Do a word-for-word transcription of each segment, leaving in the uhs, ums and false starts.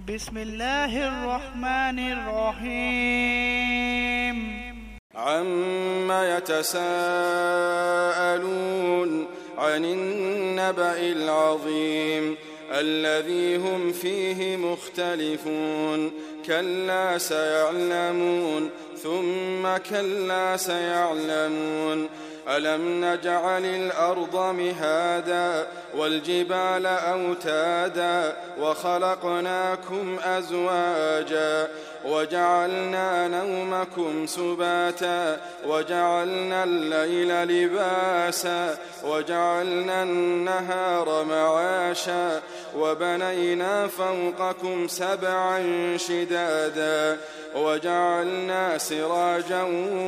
بسم الله الرحمن الرحيم. عما يتساءلون عن النبأ العظيم الذي هم فيه مختلفون كلا سيعلمون ثم كلا سيعلمون ألم نجعل الأرض مهادا والجبال أوتادا وخلقناكم أزواجا وجعلنا نومكم سباتا وجعلنا الليل لباسا وجعلنا النهار معاشا وبنينا فوقكم سبعا شدادا وجعلنا سراجا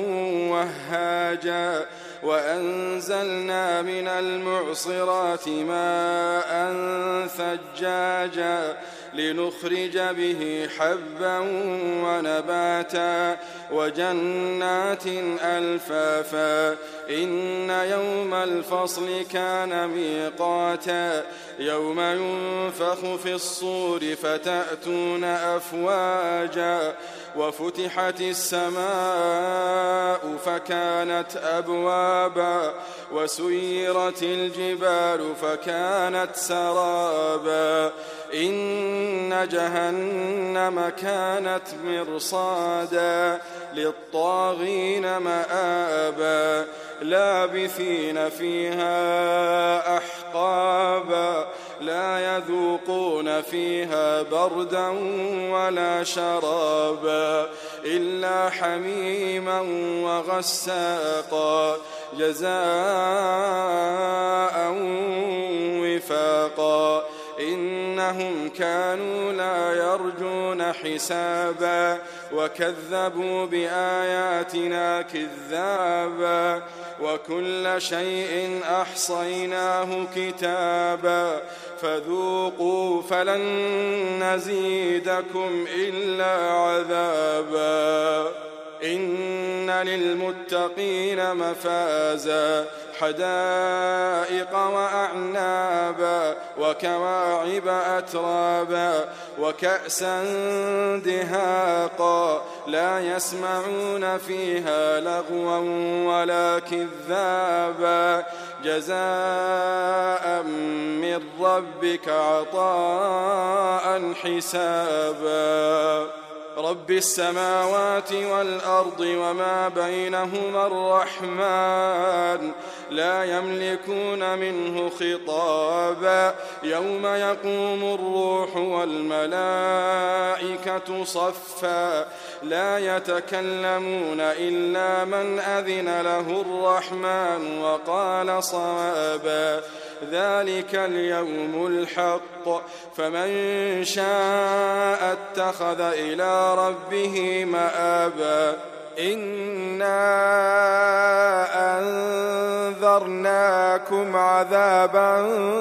وهاجا وأنزلنا من المعصرات ماء ثجاجا لنخرج به حبا ونباتا وجنات ألفافا إن يوم الفصل كان ميقاتا يوم ينفخ في الصور فتأتون أفواجا وفتحت السماء فكانت أبوابا وسيرت الجبال فكانت سرابا إن جهنم كانت مرصادا للطاغين مآبا لابثين فيها أحقابا لا يذوقون فيها بردا ولا شرابا إلا حميما وغساقا جزاء وفاقا إنهم كانوا لا يرجون حسابا وكذبوا بآياتنا كذابا وكل شيء أحصيناه كتابا فذوقوا فلن نزيدكم إلا عذابا إن للمتقين مفازا حدائق وأعنابا وكواعب أترابا وكأسا دهاقا لا يسمعون فيها لغوا ولا كذابا جزاء من ربك عطاء حسابا رب السماوات والأرض وما بينهما الرحمن لا يملكون منه خطابا يوم يقوم الروح والملائكة صفا لا يتكلمون إلا من أذن له الرحمن وقال صوابا ذلك اليوم الحق فمن شاء اتخذ إلى ربه مآبا إنا أنذرناكم عذابا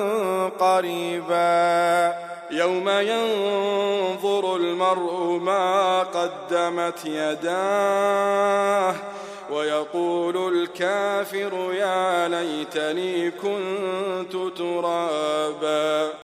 قريبا يوم ينظر المرء ما قدمت يداه ويقول الكافر يا ليتني كنت ترابا.